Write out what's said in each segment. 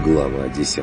Глава 10.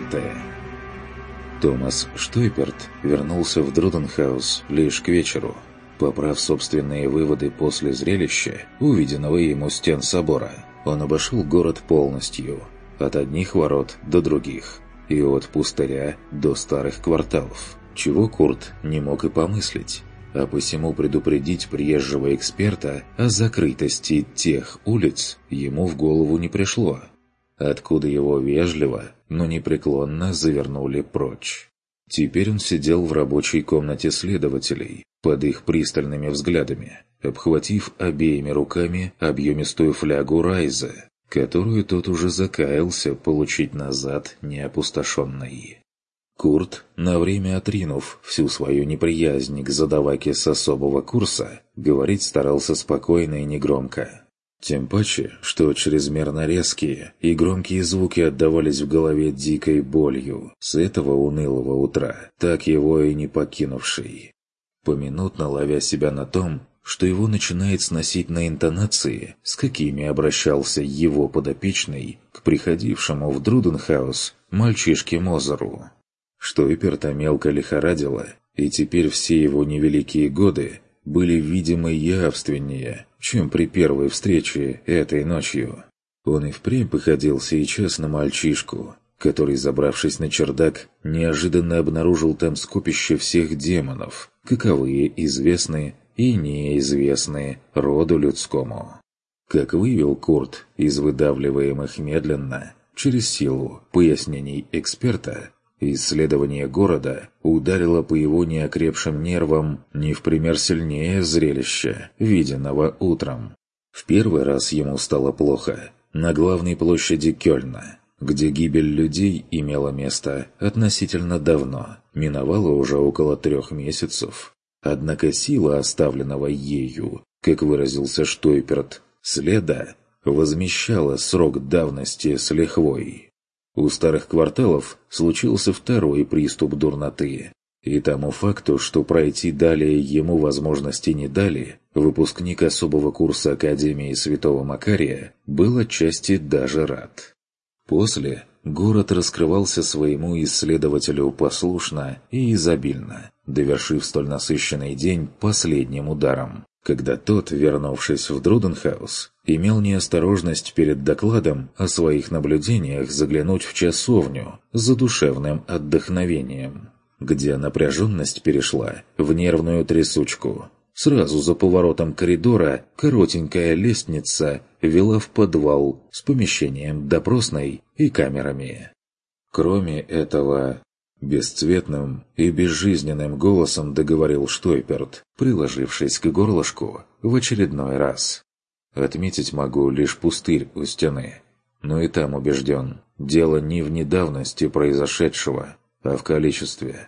Томас Штойперт вернулся в Друденхаус лишь к вечеру, поправ собственные выводы после зрелища, увиденного ему стен собора. Он обошел город полностью, от одних ворот до других, и от пустыря до старых кварталов, чего Курт не мог и помыслить, а посему предупредить приезжего эксперта о закрытости тех улиц ему в голову не пришло, откуда его вежливо, но непреклонно завернули прочь. Теперь он сидел в рабочей комнате следователей, под их пристальными взглядами, обхватив обеими руками объемистую флягу Райза, которую тот уже закаялся получить назад неопустошенной. Курт, на время отринув всю свою неприязнь к задаваке с особого курса, говорить старался спокойно и негромко. Тем паче, что чрезмерно резкие и громкие звуки отдавались в голове дикой болью с этого унылого утра, так его и не покинувшей. Поминутно ловя себя на том, что его начинает сносить на интонации, с какими обращался его подопечный к приходившему в Друденхаус мальчишке Мозеру. Штойперта мелко лихорадило, и теперь все его невеликие годы были видимо явственнее, чем при первой встрече этой ночью. Он и впрямь походил сейчас на мальчишку, который, забравшись на чердак, неожиданно обнаружил там скопище всех демонов, каковые известны и неизвестны роду людскому. Как вывел Курт из выдавливаемых медленно, через силу пояснений эксперта, исследование города ударило по его неокрепшим нервам не в пример сильнее зрелища, виденного утром. В первый раз ему стало плохо на главной площади Кёльна, где гибель людей имела место относительно давно, миновало уже около 3 месяцев. Однако сила оставленного ею, как выразился Штойперт, следа возмещала срок давности с лихвой. У старых кварталов случился второй приступ дурноты, и тому факту, что пройти далее ему возможности не дали, выпускник особого курса Академии Святого Макария был отчасти даже рад. После город раскрывался своему исследователю послушно и изобильно, довершив столь насыщенный день последним ударом, когда тот, вернувшись в Друденхаус, имел неосторожность перед докладом о своих наблюдениях заглянуть в часовню с задушевным отдохновением, где напряженность перешла в нервную трясучку. Сразу за поворотом коридора коротенькая лестница вела в подвал с помещением допросной и камерами. Кроме этого, бесцветным и безжизненным голосом договорил Штойперт, приложившись к горлышку в очередной раз. Отметить могу лишь пустырь у стены, но и там убежден, дело не в недавности произошедшего, а в количестве.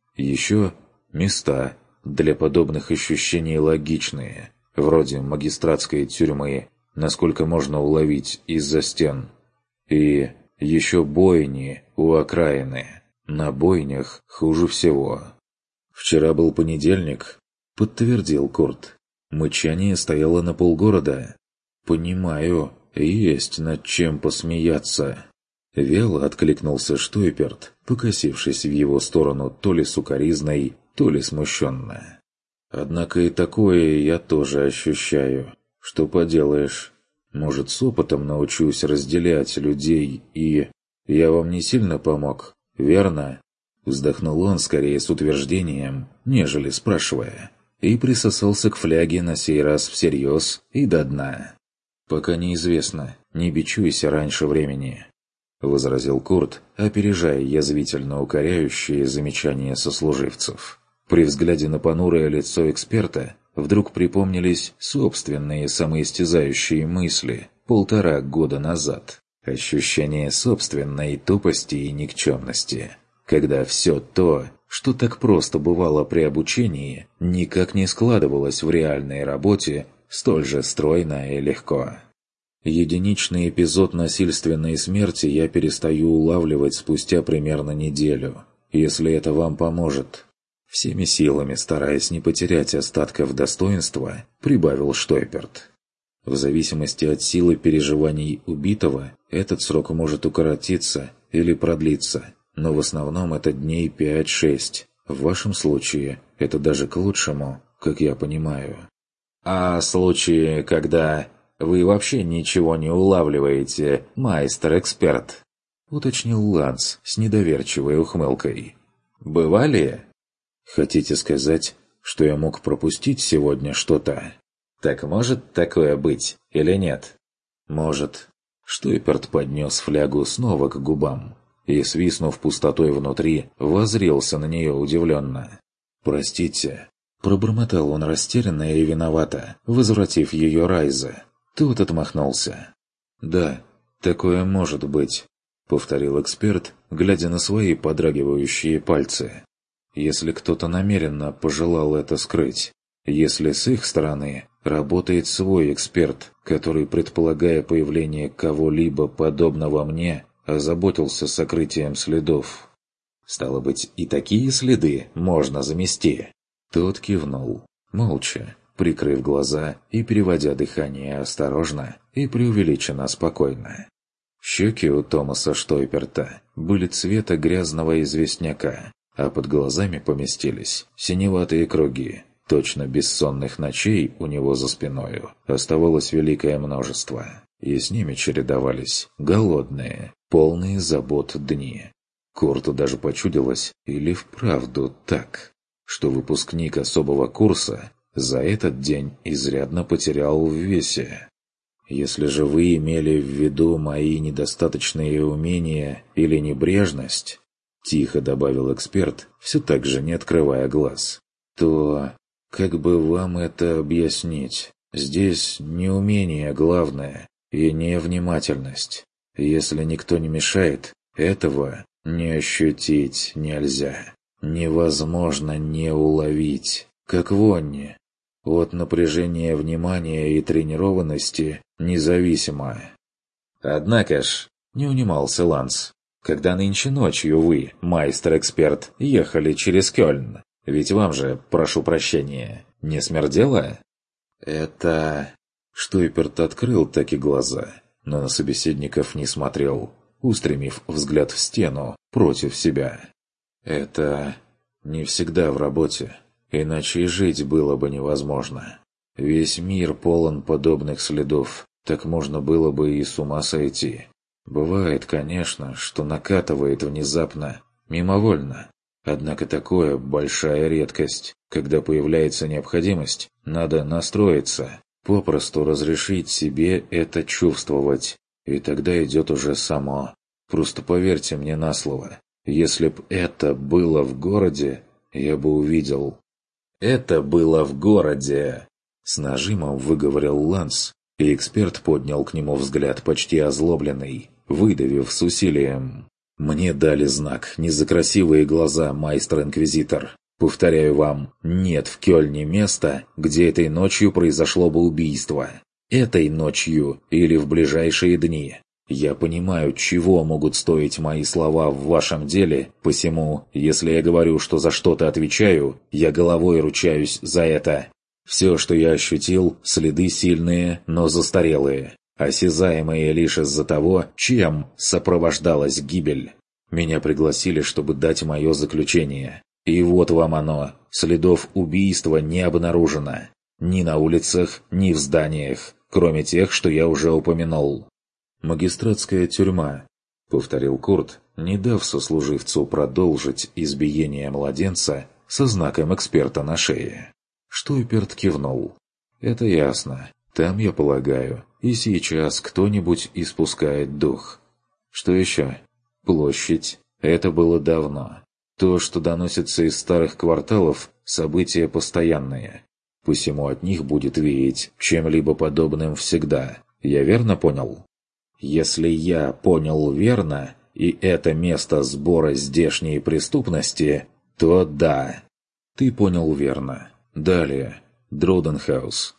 Еще места для подобных ощущений логичные, вроде магистратской тюрьмы, насколько можно уловить из-за стен. И еще бойни у окраины. На бойнях хуже всего. «Вчера был понедельник», — подтвердил Курт. «Мычание стояло на полгорода». «Понимаю, есть над чем посмеяться». Вяло откликнулся Штойперт, покосившись в его сторону то ли сукоризной, то ли смущенно. «Однако и такое я тоже ощущаю. Что поделаешь? Может, с опытом научусь разделять людей и... Я вам не сильно помог, верно?» Вздохнул он скорее с утверждением, нежели спрашивая, и присосался к фляге на сей раз всерьез и до дна. «Пока неизвестно, не бичуйся раньше времени», — возразил Курт, опережая язвительно укоряющие замечания сослуживцев. При взгляде на понурое лицо эксперта вдруг припомнились собственные самоистязающие мысли 1,5 года назад. Ощущение собственной тупости и никчемности, когда все то, что так просто бывало при обучении, никак не складывалось в реальной работе столь же стройно и легко. Единичный эпизод насильственной смерти я перестаю улавливать спустя примерно неделю, если это вам поможет. Всеми силами, стараясь не потерять остатков достоинства, прибавил Штойперт. В зависимости от силы переживаний убитого, этот срок может укоротиться или продлится, но в основном это дней 5-6. В вашем случае это даже к лучшему, как я понимаю. А случаи, когда вы вообще ничего не улавливаете, майстер-эксперт? Уточнил Ланс с недоверчивой ухмылкой. Бывали? Хотите сказать, что я мог пропустить сегодня что-то? Так может такое быть или нет? Может. Штойперт поднес флягу снова к губам и, свистнув пустотой внутри, воззрелся на нее удивленно. «Простите», — пробормотал он растерянно и виновато, возвратив ее Райзе. Тот отмахнулся. «Да, такое может быть», — повторил эксперт, глядя на свои подрагивающие пальцы. «Если кто-то намеренно пожелал это скрыть, если с их стороны работает свой эксперт, который, предполагая появление кого-либо подобного мне, озаботился сокрытием следов. Стало быть, и такие следы можно замести». Тот кивнул, молча, прикрыв глаза и переводя дыхание осторожно и преувеличенно спокойно. Щеки у Томаса Штойперта были цвета грязного известняка, а под глазами поместились синеватые круги. Точно бессонных ночей у него за спиною оставалось великое множество, и с ними чередовались голодные, полные забот дни. Курту даже почудилось, или вправду так, что выпускник особого курса за этот день изрядно потерял в весе. Если же вы имели в виду мои недостаточные умения или небрежность, тихо добавил эксперт, все так же не открывая глаз, то... Как бы вам это объяснить? Здесь не умение главное, и не внимательность. Если никто не мешает, этого не ощутить нельзя. Невозможно не уловить, как вонь. От напряжения внимания и тренированности независимо. Однако ж, не унимался Ланс, когда нынче ночью вы, майстер-эксперт, ехали через Кёльн, ведь вам же, прошу прощения, не смердело? Это... Штойперт открыл таки глаза, но на собеседников не смотрел, устремив взгляд в стену против себя. Это... не всегда в работе, иначе и жить было бы невозможно. Весь мир полон подобных следов, так можно было бы и с ума сойти. Бывает, конечно, что накатывает внезапно, мимовольно. Однако такое большая редкость. Когда появляется необходимость, надо настроиться, попросту разрешить себе это чувствовать, и тогда идет уже само. Просто поверьте мне на слово, если б это было в городе, я бы увидел. «Это было в городе!» С нажимом выговорил Ланс, и эксперт поднял к нему взгляд почти озлобленный, выдавив с усилием. «Мне дали знак не за красивые глаза, майстер-инквизитор. Повторяю вам, нет в Кёльне места, где этой ночью произошло бы убийство. Этой ночью или в ближайшие дни. Я понимаю, чего могут стоить мои слова в вашем деле, посему, если я говорю, что за что-то отвечаю, я головой ручаюсь за это. Все, что я ощутил, следы сильные, но застарелые. Осязаемые лишь из-за того, чем сопровождалась гибель. Меня пригласили, чтобы дать мое заключение. И вот вам оно. Следов убийства не обнаружено. Ни на улицах, ни в зданиях, кроме тех, что я уже упомянул. «Магистратская тюрьма», — повторил Курт, не дав сослуживцу продолжить избиение младенца со знаком эксперта на шее. Штойперт кивнул. «Это ясно. Там, я полагаю, и сейчас кто-нибудь испускает дух. Что еще? Площадь. Это было давно. То, что доносится из старых кварталов, события постоянные. Посему от них будет веять чем-либо подобным всегда. Я верно понял? Если я понял верно, и это место сбора здешней преступности, то да. Ты понял верно. Далее. Дроденхаус.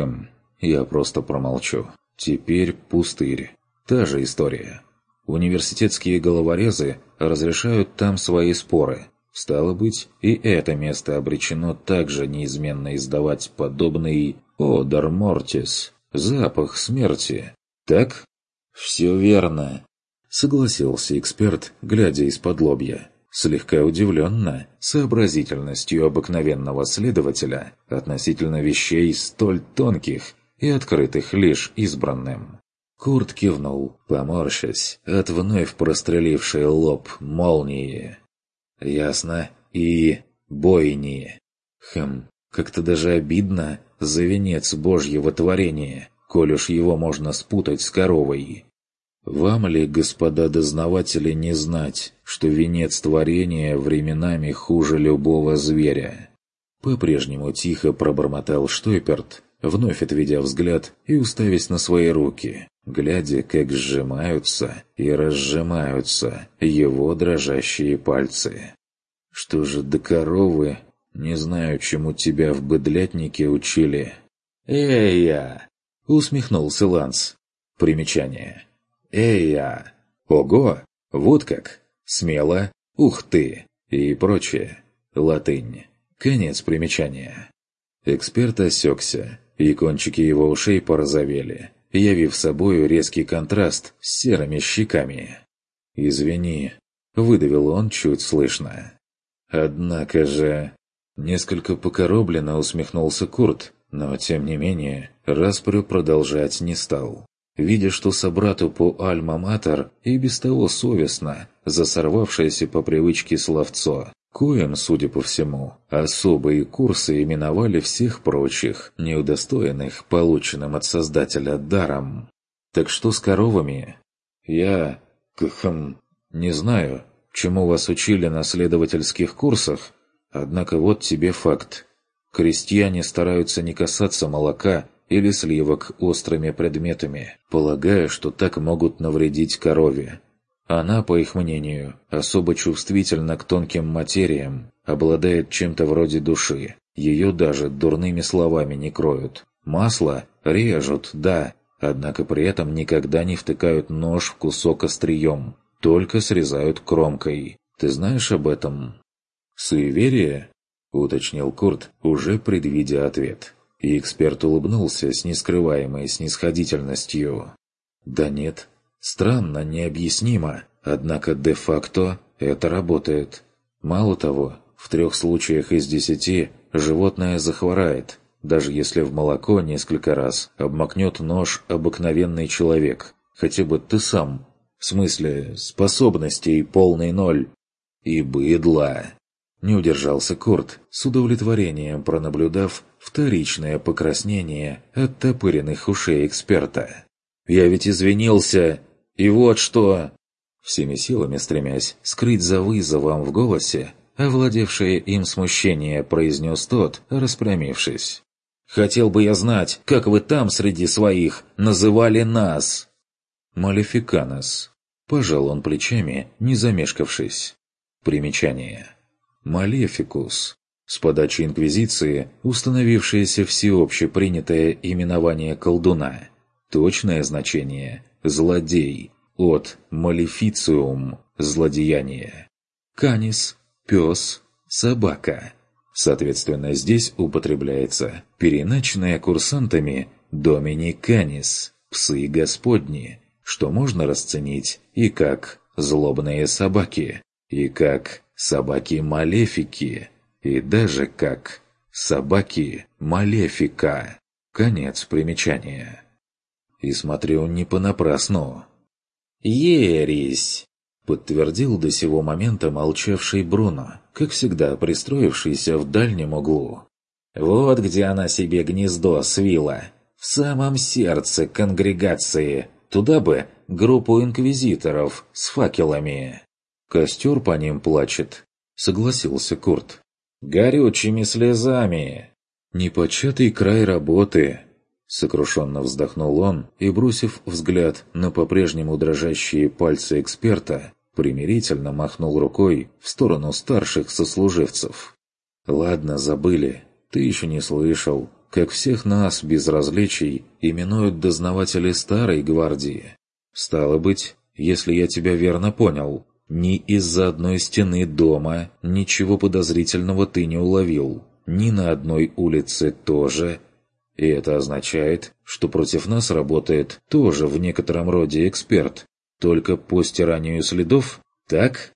Я просто промолчу. Теперь пустырь. Та же история. Университетские головорезы разрешают там свои споры. Стало быть, и это место обречено также неизменно издавать подобный «Одор Мортис» — запах смерти. Так? «Все верно», — согласился эксперт, глядя из-под лобья, слегка удивленно сообразительностью обыкновенного следователя относительно вещей столь тонких и открытых лишь избранным. Курт кивнул, поморщась от вновь прострелившей лоб молнии. «Ясно. И бойни. Как-то даже обидно за венец Божьего творения, коль уж его можно спутать с коровой. Вам ли, господа дознаватели, не знать, что венец творения временами хуже любого зверя?» По-прежнему тихо пробормотал Штойперт, вновь отведя взгляд и уставясь на свои руки, глядя, как сжимаются и разжимаются его дрожащие пальцы. «Что же до коровы? Не знаю, чему тебя в быдлятнике учили». «Эй-я!» — усмехнулся Ланс. Примечание. «Эй-я! Ого! Вот как! Смело! Ух ты!» и прочее. Латынь. Конец примечания. Эксперт осекся, и кончики его ушей порозовели, явив собою резкий контраст с серыми щеками. «Извини», — выдавил он чуть слышно. «Однако же...» Несколько покоробленно усмехнулся Курт, но, тем не менее, распрю продолжать не стал. Видя, что собрату по альма-матер и без того совестно за сорвавшееся по привычке словцо, коим, судя по всему, особые курсы именовали всех прочих, неудостоенных полученным от Создателя даром. «Так что с коровами?» «Я... не знаю, чему вас учили на следовательских курсах, однако вот тебе факт. Крестьяне стараются не касаться молока или сливок острыми предметами, полагая, что так могут навредить корове. Она, по их мнению, особо чувствительна к тонким материям, обладает чем-то вроде души. Ее даже дурными словами не кроют. Масло режут, да, однако при этом никогда не втыкают нож в кусок острием, только срезают кромкой. Ты знаешь об этом?» «Суеверие?» — уточнил Курт, уже предвидя ответ. И эксперт улыбнулся с нескрываемой снисходительностью. «Да нет. Странно, необъяснимо, однако де-факто это работает. Мало того, в 3 случаях из 10 животное захворает, даже если в молоко несколько раз обмакнет нож обыкновенный человек, хотя бы ты сам. В смысле, способностей полный ноль. И быдло!» Не удержался Курт, с удовлетворением пронаблюдав вторичное покраснение оттопыренных ушей эксперта. «Я ведь извинился, и вот что...» Всеми силами стремясь скрыть за вызовом в голосе, овладевшее им смущение произнес тот, распрямившись. «Хотел бы я знать, как вы там среди своих называли нас!» «Малефиканос», — пожал он плечами, не замешкавшись. Примечание. «Малефикус». С подачи Инквизиции установившееся всеобще принятое именование колдуна. Точное значение – злодей, от «малефициум» – злодеяние. «Канис» – пес, собака. Соответственно, здесь употребляется переначенное курсантами «домини канис» – псы господни, что можно расценить и как «злобные собаки», и как «собаки-малефики», и даже как «собаки-малефика». Конец примечания. И смотрю не понапрасну. «Ересь!» — подтвердил до сего момента молчавший Бруно, как всегда пристроившийся в дальнем углу. «Вот где она себе гнездо свила, в самом сердце конгрегации, туда бы группу инквизиторов с факелами». «Костер по ним плачет», — согласился Курт. «Горючими слезами!» «Непочатый край работы!» Сокрушенно вздохнул он и, бросив взгляд на по-прежнему дрожащие пальцы эксперта, примирительно махнул рукой в сторону старших сослуживцев. «Ладно, забыли. Ты еще не слышал, как всех нас без различий именуют дознаватели старой гвардии. Стало быть, если я тебя верно понял, ни из-за одной стены дома ничего подозрительного ты не уловил, ни на одной улице тоже. И это означает, что против нас работает тоже в некотором роде эксперт. Только по стиранию следов? Так?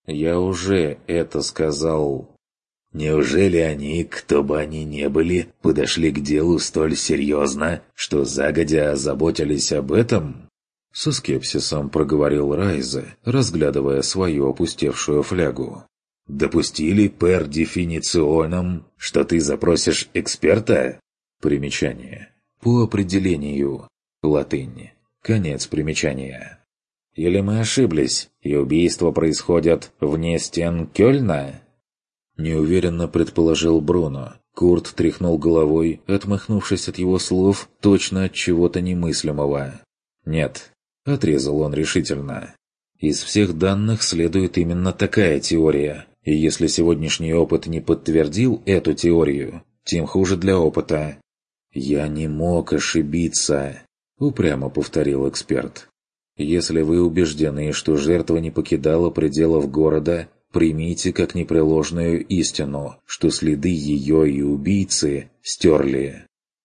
Я уже это сказал. Неужели они, кто бы они ни были, подошли к делу столь серьезно, что загодя озаботились об этом? Со скепсисом проговорил Райзе, разглядывая свою опустевшую флягу. «Допустили per definitionem, что ты запросишь эксперта?» Примечание. По определению. Латынь. Конец примечания. «Или мы ошиблись, и убийства происходят вне стен Кёльна?» Неуверенно предположил Бруно. Курт тряхнул головой, отмахнувшись от его слов, точно от чего-то немыслимого. «Нет», — отрезал он решительно. «Из всех данных следует именно такая теория, и если сегодняшний опыт не подтвердил эту теорию, тем хуже для опыта». «Я не мог ошибиться», — упрямо повторил эксперт. «Если вы убеждены, что жертва не покидала пределов города, примите как непреложную истину, что следы ее и убийцы стерли».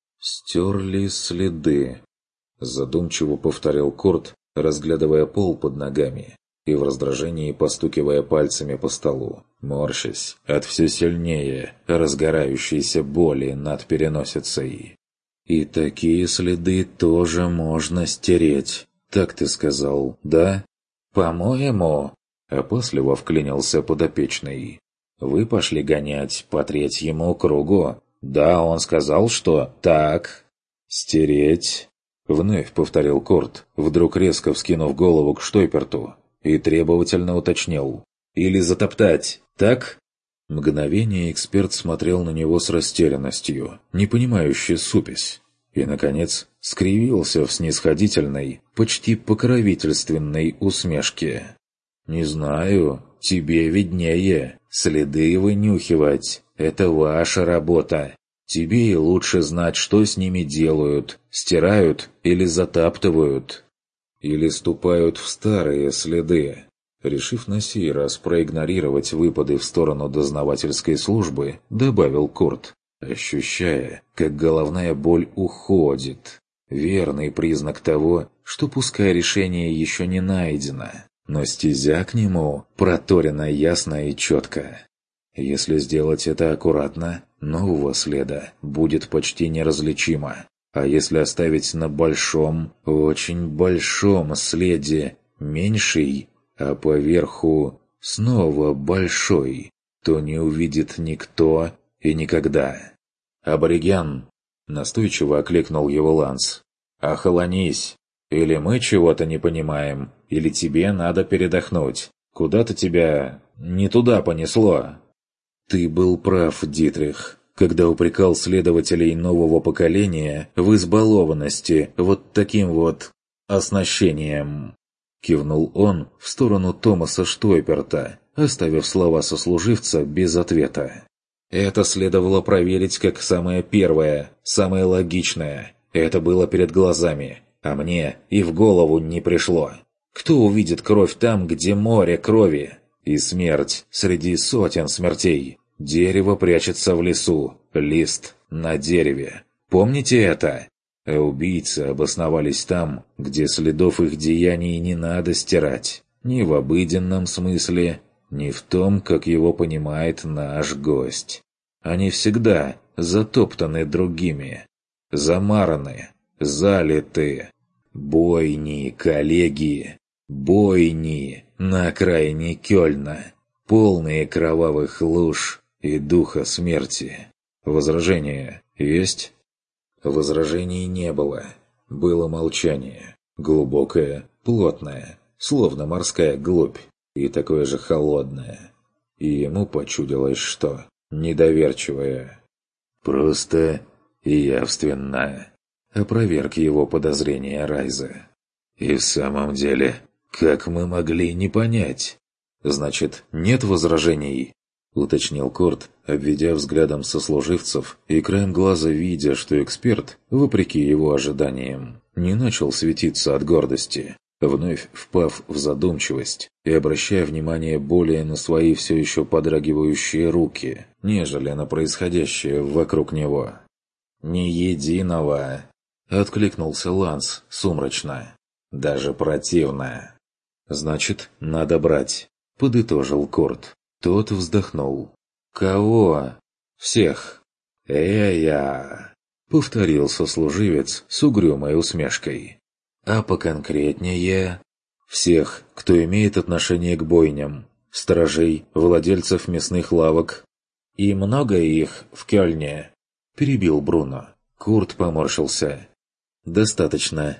«Стерли следы», — задумчиво повторил Курт, разглядывая пол под ногами и в раздражении постукивая пальцами по столу, морщась от все сильнее разгорающейся боли над переносицей. «И такие следы тоже можно стереть, так ты сказал, да?» «По-моему...» — опасливо вклинился подопечный. «Вы пошли гонять по третьему кругу. Да, он сказал, что так...» «Стереть...» — вновь повторил Курт, вдруг резко вскинув голову к Штойперту, и требовательно уточнил. «Или затоптать, так?» Мгновение эксперт смотрел на него с растерянностью, не понимающий супесь, и, наконец, скривился в снисходительной, почти покровительственной усмешке. «Не знаю, тебе виднее. Следы вынюхивать – это ваша работа. Тебе и лучше знать, что с ними делают, стирают или затаптывают. Или ступают в старые следы». Решив на сей раз проигнорировать выпады в сторону дознавательской службы, добавил Курт, ощущая, как головная боль уходит. Верный признак того, что пускай решение еще не найдено, но стезя к нему проторена ясно и четко. Если сделать это аккуратно, нового следа будет почти неразличимо. А если оставить на большом, очень большом следе меньший, а поверху снова большой, то не увидит никто и никогда. «Абориген!» — настойчиво окликнул его Ланс. «Охолонись! Или мы чего-то не понимаем, или тебе надо передохнуть. Куда-то тебя не туда понесло». «Ты был прав, Дитрих, когда упрекал следователей нового поколения в избалованности вот таким вот оснащением». Кивнул он в сторону Томаса Штойперта, оставив слова сослуживца без ответа. «Это следовало проверить как самое первое, самое логичное. Это было перед глазами, а мне и в голову не пришло. Кто увидит кровь там, где море крови? И смерть среди сотен смертей. Дерево прячется в лесу, лист на дереве. Помните это? А убийцы обосновались там, где следов их деяний не надо стирать. Ни в обыденном смысле, ни в том, как его понимает наш гость. Они всегда затоптаны другими, замараны, залиты. Бойни, коллеги, бойни на окраине Кёльна, полные кровавых луж и духа смерти. Возражения есть?» Возражений не было. Было молчание. Глубокое, плотное, словно морская глубь, и такое же холодное. И ему почудилось, что недоверчивое. «Просто и явственно», — опроверг его подозрения Райза. «И в самом деле, как мы могли не понять?» «Значит, нет возражений?» — уточнил Курт, обведя взглядом сослуживцев и краем глаза видя, что эксперт, вопреки его ожиданиям, не начал светиться от гордости, вновь впав в задумчивость и обращая внимание более на свои все еще подрагивающие руки, нежели на происходящее вокруг него. «Ни единого!» — откликнулся Ланс сумрачно. «Даже противно!» «Значит, надо брать», — подытожил Курт. Тот вздохнул. «Кого?» «Всех». «Я», — повторил сослуживец с угрюмой усмешкой. «А поконкретнее?» «Всех, кто имеет отношение к бойням. Сторожей, владельцев мясных лавок». «И много их в Кёльне?» — перебил Бруно. Курт поморщился. «Достаточно.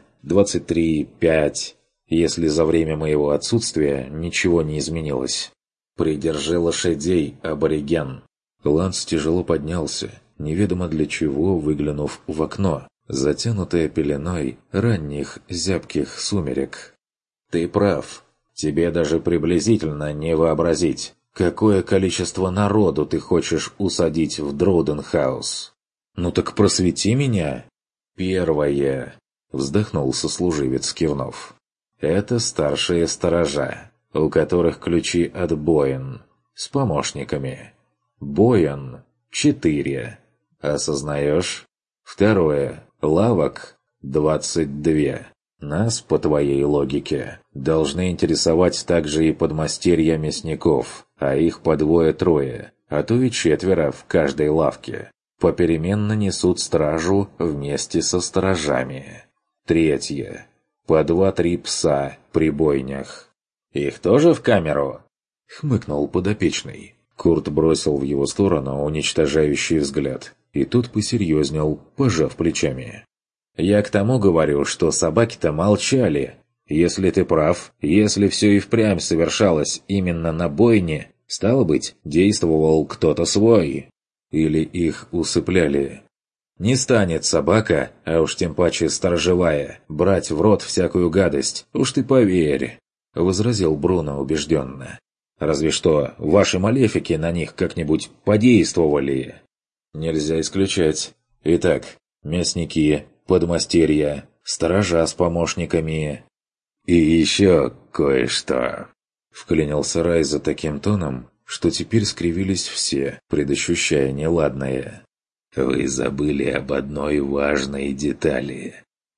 23-5, если за время моего отсутствия ничего не изменилось». «Придержи лошадей, абориген». Ланс тяжело поднялся, неведомо для чего выглянув в окно, затянутое пеленой ранних зябких сумерек. «Ты прав. Тебе даже приблизительно не вообразить, какое количество народу ты хочешь усадить в Дроуденхаус». «Ну так просвети меня». «Первое», — вздохнул сослуживец, кивнув. «Это старшие сторожа, у которых ключи от боин, с помощниками. Боин 4. Осознаешь? Второе. Лавок 22. Нас, по твоей логике, должны интересовать также и подмастерья мясников, а их по 2-3, а то и 4 в каждой лавке. Попеременно несут стражу вместе со сторожами. Третье. По 2-3 пса при бойнях. «Их тоже в камеру?» — хмыкнул подопечный. Курт бросил в его сторону уничтожающий взгляд, и тут посерьезнел, пожав плечами. «Я к тому говорю, что собаки-то молчали. Если ты прав, если все и впрямь совершалось именно на бойне, стало быть, действовал кто-то свой. Или их усыпляли. Не станет собака, а уж тем паче сторожевая, брать в рот всякую гадость, уж ты поверь», — возразил Бруно убежденно. «Разве что ваши малефики на них как-нибудь подействовали». «Нельзя исключать. Итак, мясники, подмастерья, сторожа с помощниками». «И еще кое-что», — вклинился Райза таким тоном, что теперь скривились все, предощущая неладное. «Вы забыли об одной важной детали.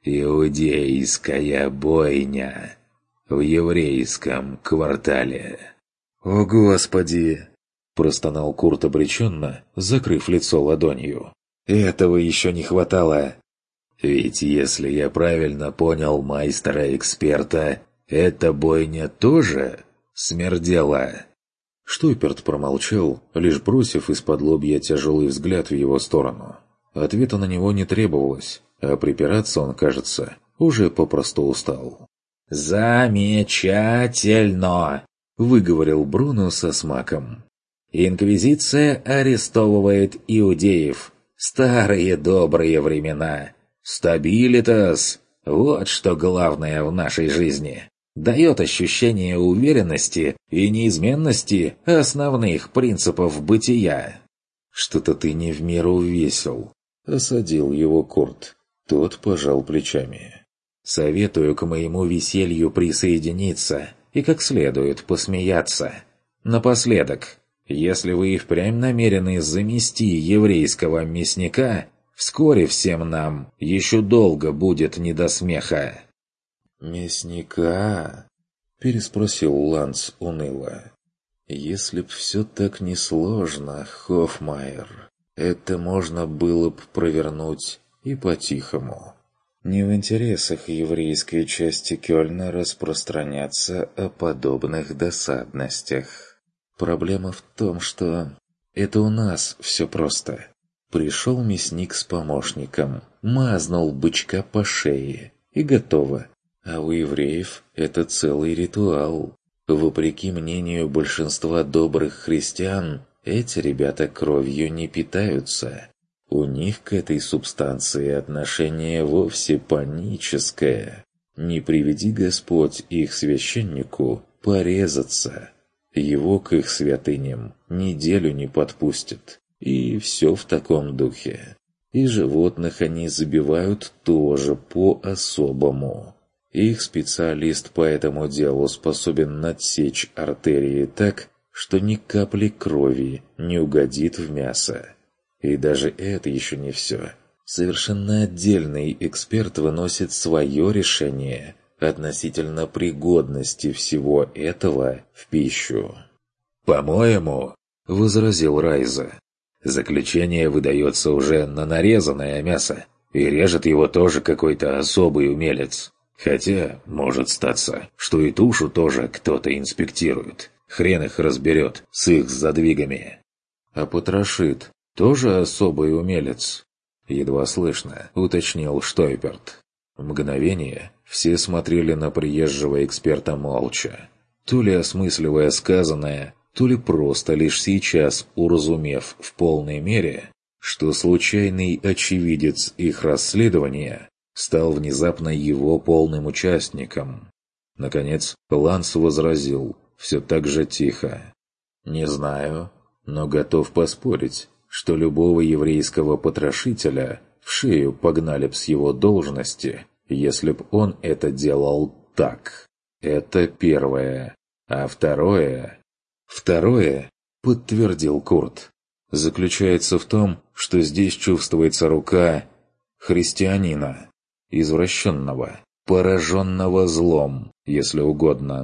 Иудейская бойня в еврейском квартале». «О, Господи!» – простонал Курт обреченно, закрыв лицо ладонью. «Этого еще не хватало!» «Ведь если я правильно понял майстера-эксперта, эта бойня тоже смердела». Штойперт промолчал, лишь бросив из-под лобья тяжелый взгляд в его сторону. Ответа на него не требовалось, а припираться он, кажется, уже попросту устал. «Замечательно!» — выговорил Бруно со смаком. «Инквизиция арестовывает иудеев. Старые добрые времена. Стабилитас! Вот что главное в нашей жизни. Дает ощущение уверенности и неизменности основных принципов бытия». «Что-то ты не в меру весел», — осадил его Курт. Тот пожал плечами. «Советую к моему веселью присоединиться и как следует посмеяться. Напоследок, если вы и впрямь намерены замести еврейского мясника, вскоре всем нам еще долго будет не до смеха». «Мясника?» — переспросил Ланс уныло. «Если б все так несложно, Хоффмайер, это можно было б провернуть и по-тихому. Не в интересах еврейской части Кёльна распространяться о подобных досадностях. Проблема в том, что это у нас все просто. Пришел мясник с помощником, мазнул бычка по шее, и готово. А у евреев это целый ритуал. Вопреки мнению большинства добрых христиан, эти ребята кровью не питаются. У них к этой субстанции отношение вовсе паническое. Не приведи Господь их священнику порезаться. Его к их святыням неделю не подпустят. И все в таком духе. И животных они забивают тоже по-особому. Их специалист по этому делу способен надсечь артерии так, что ни капли крови не угодит в мясо. И даже это еще не все. Совершенно отдельный эксперт выносит свое решение, относительно пригодности всего этого в пищу. «По-моему, — возразил Райза, — заключение выдается уже на нарезанное мясо, и режет его тоже какой-то особый умелец. Хотя, может статься, что и тушу тоже кто-то инспектирует. Хрен их разберет с их задвигами. А потрошит тоже особый умелец?» Едва слышно уточнил Штойперт. Мгновение все смотрели на приезжего эксперта молча, то ли осмысливая сказанное, то ли просто лишь сейчас уразумев в полной мере, что случайный очевидец их расследования стал внезапно его полным участником. Наконец, Ланс возразил, все так же тихо. «Не знаю, но готов поспорить, что любого еврейского потрошителя в шею погнали б с его должности, если б он это делал так. Это первое. А второе... «Второе, — подтвердил Курт, — заключается в том, что здесь чувствуется рука христианина, извращенного, пораженного злом, если угодно,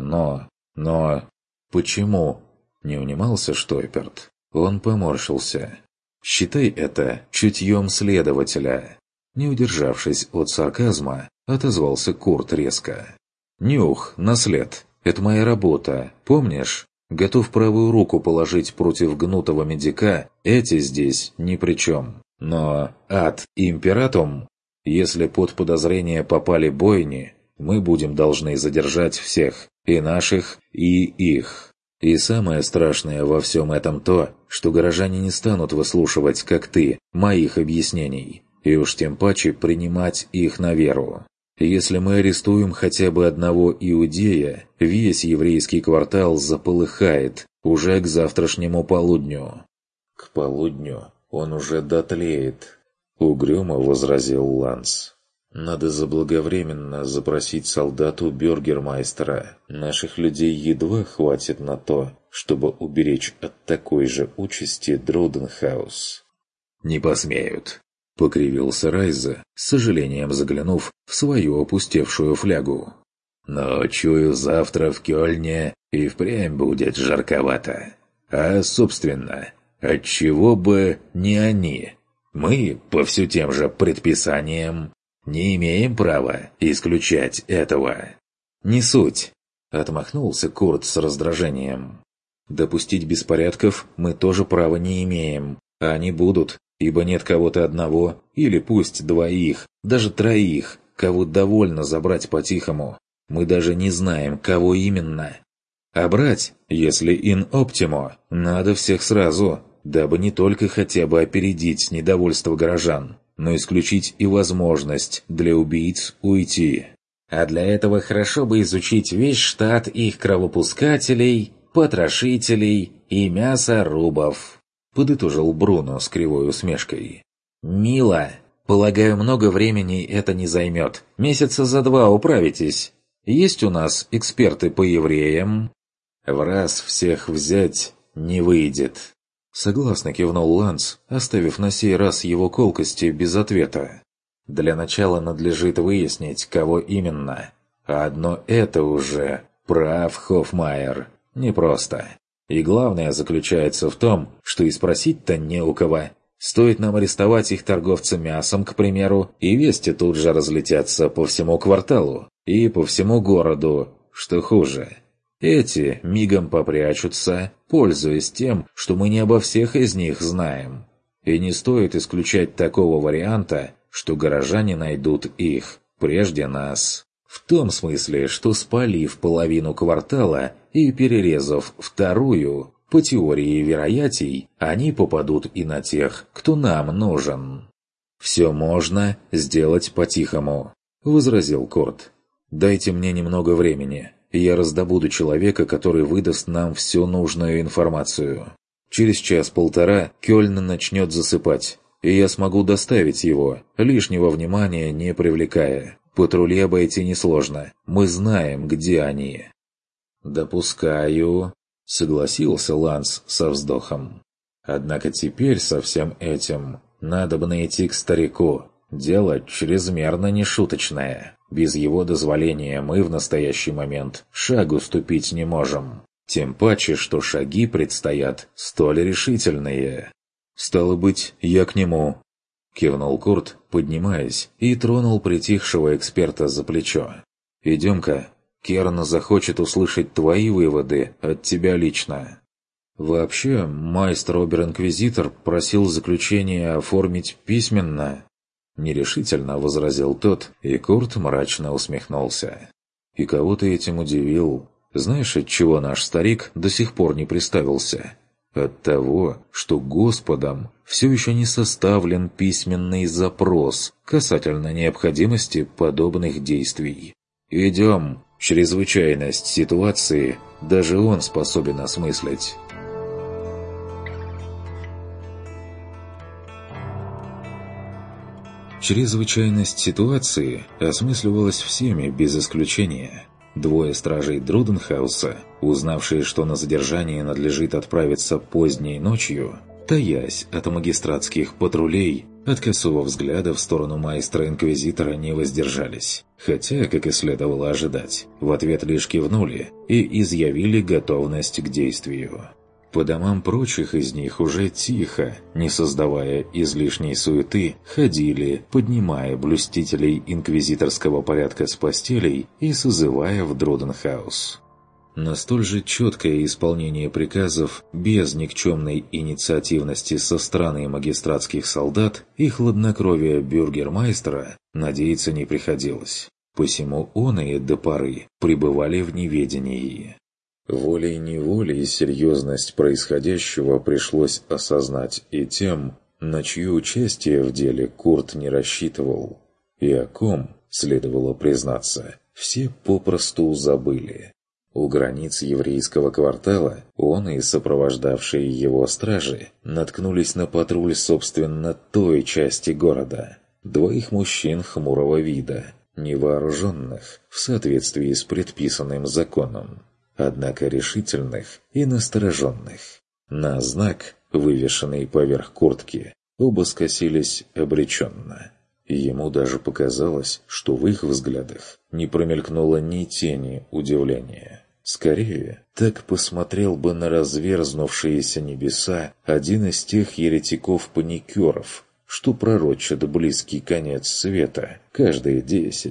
но... Почему?» — не унимался Штойперт. Он поморщился. «Считай это чутьем следователя». Не удержавшись от сарказма, отозвался Курт резко. «Нюх, наслед. Это моя работа, помнишь? Готов правую руку положить против гнутого медика, эти здесь ни при чем. Но ад императум, если под подозрение попали бойни, мы будем должны задержать всех, и наших, и их. И самое страшное во всем этом то, что горожане не станут выслушивать, как ты, моих объяснений, и уж тем паче принимать их на веру. Если мы арестуем хотя бы одного иудея, весь еврейский квартал заполыхает уже к завтрашнему полудню». «К полудню он уже дотлеет», — угрюмо возразил Ланс. «Надо заблаговременно запросить солдату бюргермайстера. Наших людей едва хватит на то, чтобы уберечь от такой же участи Друденхаус». «Не посмеют», — покривился Райза, с сожалением заглянув в свою опустевшую флягу. «Но, чую, завтра в Кёльне и впрямь будет жарковато. А, собственно, отчего бы не они? Мы, по все тем же предписаниям, не имеем права исключать этого». «Не суть», — отмахнулся Курт с раздражением. «Допустить беспорядков мы тоже права не имеем, а они будут, ибо нет кого-то одного, или пусть двоих, даже троих, кого довольно забрать по-тихому. Мы даже не знаем, кого именно. А брать, если ин оптимо, надо всех сразу, дабы не только хотя бы опередить недовольство горожан, но исключить и возможность для убийц уйти. А для этого хорошо бы изучить весь штат их кровопускателей, потрошителей и мясорубов», — подытожил Бруно с кривой усмешкой. «Мило. Полагаю, много времени это не займет. Месяца за 2 управитесь. Есть у нас эксперты по евреям?» «В раз всех взять не выйдет», — согласно кивнул Ланс, оставив на сей раз его колкости без ответа. «Для начала надлежит выяснить, кого именно. А одно это уже, прав Хоффмайер, непросто. И главное заключается в том, что и спросить-то не у кого. Стоит нам арестовать их торговца мясом, к примеру, и вести тут же разлетятся по всему кварталу и по всему городу, что хуже. Эти мигом попрячутся, пользуясь тем, что мы не обо всех из них знаем. И не стоит исключать такого варианта, что горожане найдут их прежде нас. В том смысле, что спалив половину квартала и перерезав вторую, по теории вероятий, они попадут и на тех, кто нам нужен. «Все можно сделать по-тихому», — возразил Курт. «Дайте мне немного времени, и я раздобуду человека, который выдаст нам всю нужную информацию. Через час-полтора Кёльн начнет засыпать, и я смогу доставить его, лишнего внимания не привлекая. Патрули обойти несложно, мы знаем, где они». «Допускаю», — согласился Ланс со вздохом. «Однако теперь со всем этим надо бы найти к старику. Дело чрезмерно нешуточное. Без его дозволения мы в настоящий момент шагу ступить не можем. Тем паче, что шаги предстоят столь решительные. «Стало быть, я к нему», — кивнул Курт, поднимаясь, и тронул притихшего эксперта за плечо. «Идем-ка, Керн захочет услышать твои выводы от тебя лично». «Вообще, майстер Обер-инквизитор просил заключение оформить письменно», — нерешительно возразил тот, и Курт мрачно усмехнулся. «И кого ты этим удивил? Знаешь, от чего наш старик до сих пор не приставился? От того, что Господом все еще не составлен письменный запрос касательно необходимости подобных действий. Идем, чрезвычайность ситуации даже он способен осмыслить». Чрезвычайность ситуации осмысливалась всеми без исключения. Двое стражей Друденхауса, узнавшие, что на задержание надлежит отправиться поздней ночью, таясь от магистратских патрулей, от косого взгляда в сторону майстра-инквизитора не воздержались. Хотя, как и следовало ожидать, в ответ лишь кивнули и изъявили готовность к действию. По домам прочих из них уже тихо, не создавая излишней суеты, ходили, поднимая блюстителей инквизиторского порядка с постелей и созывая в Друденхаус. На столь же четкое исполнение приказов, без никчемной инициативности со стороны магистратских солдат и хладнокровия бюргермайстера надеяться не приходилось. Посему он и до поры пребывали в неведении. Волей-неволей серьезность происходящего пришлось осознать и тем, на чье участие в деле Курт не рассчитывал, и о ком, следовало признаться, все попросту забыли. У границ еврейского квартала он и сопровождавшие его стражи наткнулись на патруль собственно той части города. Двоих мужчин хмурого вида, невооруженных, в соответствии с предписанным законом. Однако решительных и настороженных. На знак, вывешенный поверх куртки, оба скосились обреченно. Ему даже показалось, что в их взглядах не промелькнуло ни тени удивления. Скорее, так посмотрел бы на разверзнувшиеся небеса один из тех еретиков-паникеров, что пророчат близкий конец света каждые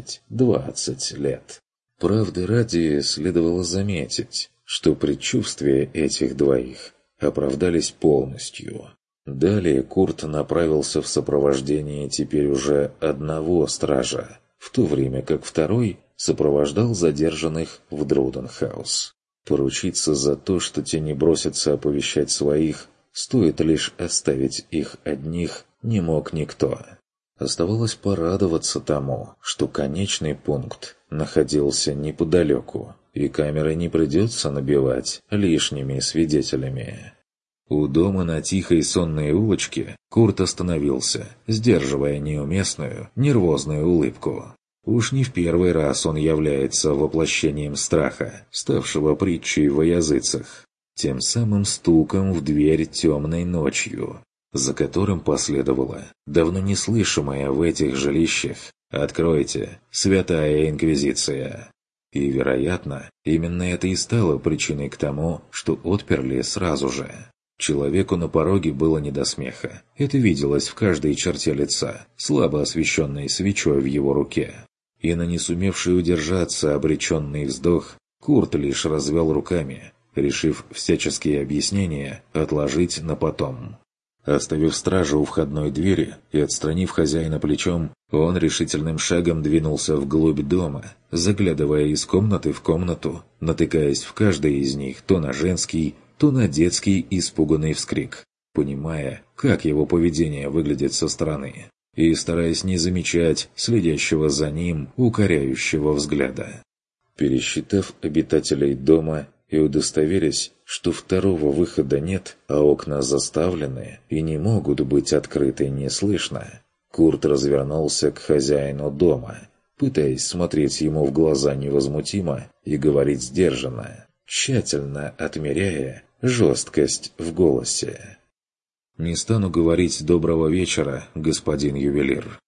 10-20 лет. Правды ради следовало заметить, что предчувствия этих двоих оправдались полностью. Далее Курт направился в сопровождении теперь уже одного стража, в то время как второй сопровождал задержанных в Друденхаус. Поручиться за то, что те не бросятся оповещать своих, стоит лишь оставить их одних, не мог никто. Оставалось порадоваться тому, что конечный пункт находился неподалеку, и камеры не придется набивать лишними свидетелями. У дома на тихой сонной улочке Курт остановился, сдерживая неуместную, нервозную улыбку. Уж не в первый раз он является воплощением страха, ставшего притчей во языцах, тем самым стуком в дверь темной ночью, за которым последовало давно неслышимое в этих жилищах «Откройте, святая Инквизиция!». И, вероятно, именно это и стало причиной к тому, что отперли сразу же. Человеку на пороге было не до смеха. Это виделось в каждой черте лица, слабо освещенной свечой в его руке. И на не сумевший удержаться обреченный вздох, Курт лишь развел руками, решив всяческие объяснения отложить на потом. Оставив стражу у входной двери и отстранив хозяина плечом, он решительным шагом двинулся вглубь дома, заглядывая из комнаты в комнату, натыкаясь в каждой из них то на женский, то на детский испуганный вскрик, понимая, как его поведение выглядит со стороны, и стараясь не замечать следящего за ним укоряющего взгляда. Пересчитав обитателей дома и удостоверясь, что второго выхода нет, а окна заставлены и не могут быть открыты неслышно, Курт развернулся к хозяину дома, пытаясь смотреть ему в глаза невозмутимо и говорить сдержанно, тщательно отмеряя жесткость в голосе. «Не стану говорить «доброго вечера», господин ювелир».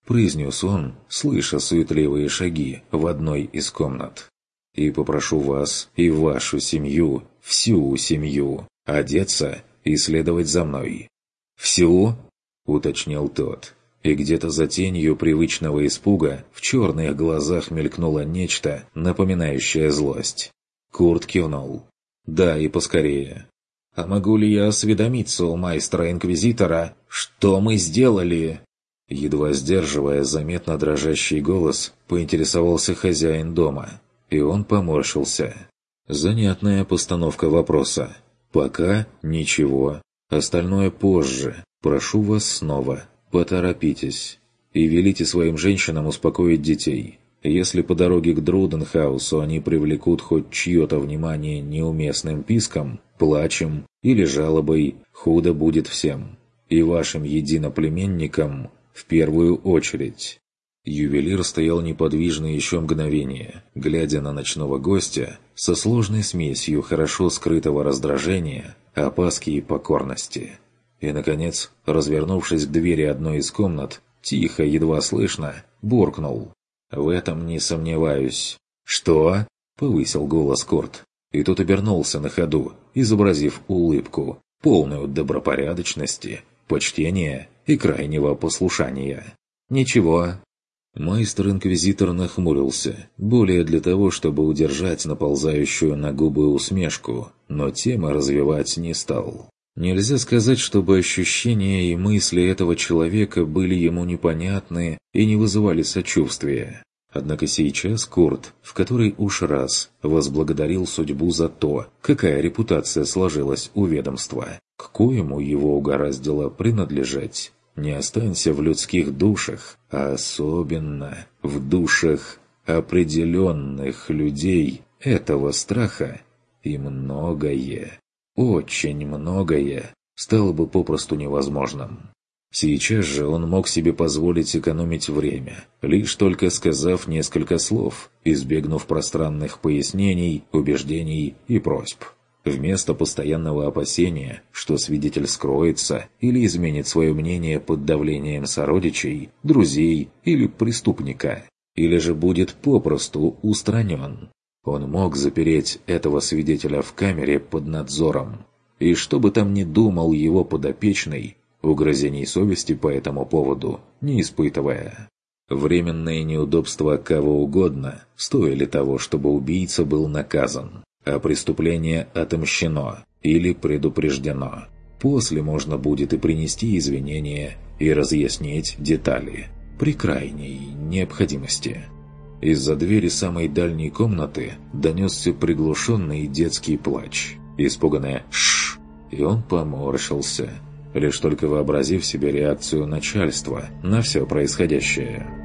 – произнес он, слыша суетливые шаги в одной из комнат. «И попрошу вас и вашу семью, всю семью, одеться и следовать за мной». «Всю?» – уточнил тот. И где-то за тенью привычного испуга в черных глазах мелькнуло нечто, напоминающее злость. Курт кивнул. «Да, и поскорее». «А могу ли я осведомиться у майстра-инквизитора, что мы сделали?» Едва сдерживая заметно дрожащий голос, поинтересовался хозяин дома. И он поморщился. Занятная постановка вопроса. «Пока ничего. Остальное позже. Прошу вас снова. Поторопитесь. И велите своим женщинам успокоить детей. Если по дороге к Друденхаусу они привлекут хоть чье-то внимание неуместным писком, плачем или жалобой, худо будет всем. И вашим единоплеменникам в первую очередь». Ювелир стоял неподвижно еще мгновение, глядя на ночного гостя со сложной смесью хорошо скрытого раздражения, опаски и покорности. И, наконец, развернувшись к двери одной из комнат, тихо, едва слышно, буркнул. «В этом не сомневаюсь». «Что?» — повысил голос Курт. И тут обернулся на ходу, изобразив улыбку, полную добропорядочности, почтения и крайнего послушания. «Ничего». Майстер-инквизитор нахмурился, более для того, чтобы удержать наползающую на губы усмешку, но темы развивать не стал. Нельзя сказать, чтобы ощущения и мысли этого человека были ему непонятны и не вызывали сочувствия. Однако сейчас Курт, в который уж раз возблагодарил судьбу за то, какая репутация сложилась у ведомства, к коему его угораздило принадлежать, не останься в людских душах, а особенно в душах определенных людей этого страха, и многое, очень многое стало бы попросту невозможным. Сейчас же он мог себе позволить экономить время, лишь только сказав несколько слов, избегнув пространных пояснений, убеждений и просьб. Вместо постоянного опасения, что свидетель скроется или изменит свое мнение под давлением сородичей, друзей или преступника, или же будет попросту устранен. Он мог запереть этого свидетеля в камере под надзором. И что бы там ни думал его подопечный, угрызений совести по этому поводу не испытывая. Временные неудобства кого угодно стоили того, чтобы убийца был наказан, а преступление отомщено или предупреждено. После можно будет и принести извинения, и разъяснить детали, при крайней необходимости. Из-за двери самой дальней комнаты донесся приглушенный детский плач, испуганное «шш», и он поморщился, лишь только вообразив себе реакцию начальства на все происходящее.